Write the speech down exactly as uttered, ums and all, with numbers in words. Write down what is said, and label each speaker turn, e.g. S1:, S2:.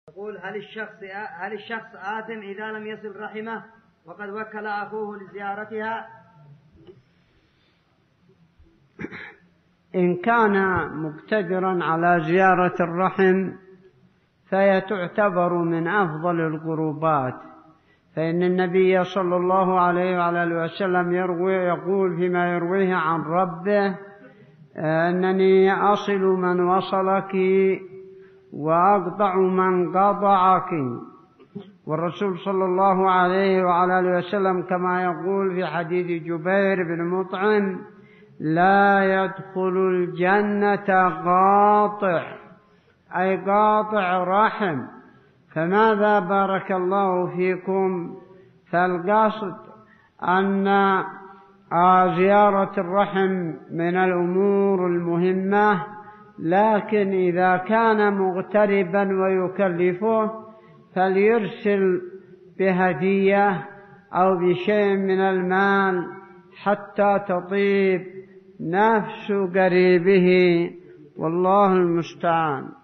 S1: يقول: هل الشخص هل الشخص آثم إذا لم يصل رحمه وقد وكل أخوه لزيارتها؟
S2: إن كان مقتدرا على زيارة الرحم فهي تعتبر من أفضل القربات، فإن النبي صلى الله عليه وعلى آله وسلم يروي يقول فيما يرويه عن ربه: أنني أصل من وصلك وأقطع من قطعك. والرسول صلى الله عليه وعلى آله وسلم كما يقول في حديث جبير بن مطعم: لا يدخل الجنة قاطع، أي قاطع رحم. فماذا بارك الله فيكم؟ فالقصد أن زيارة الرحم من الأمور المهمة، لكن إذا كان مغتربا ويكلفه فليرسل بهدية أو بشيء من المال حتى تطيب نفس قريبه، والله المستعان.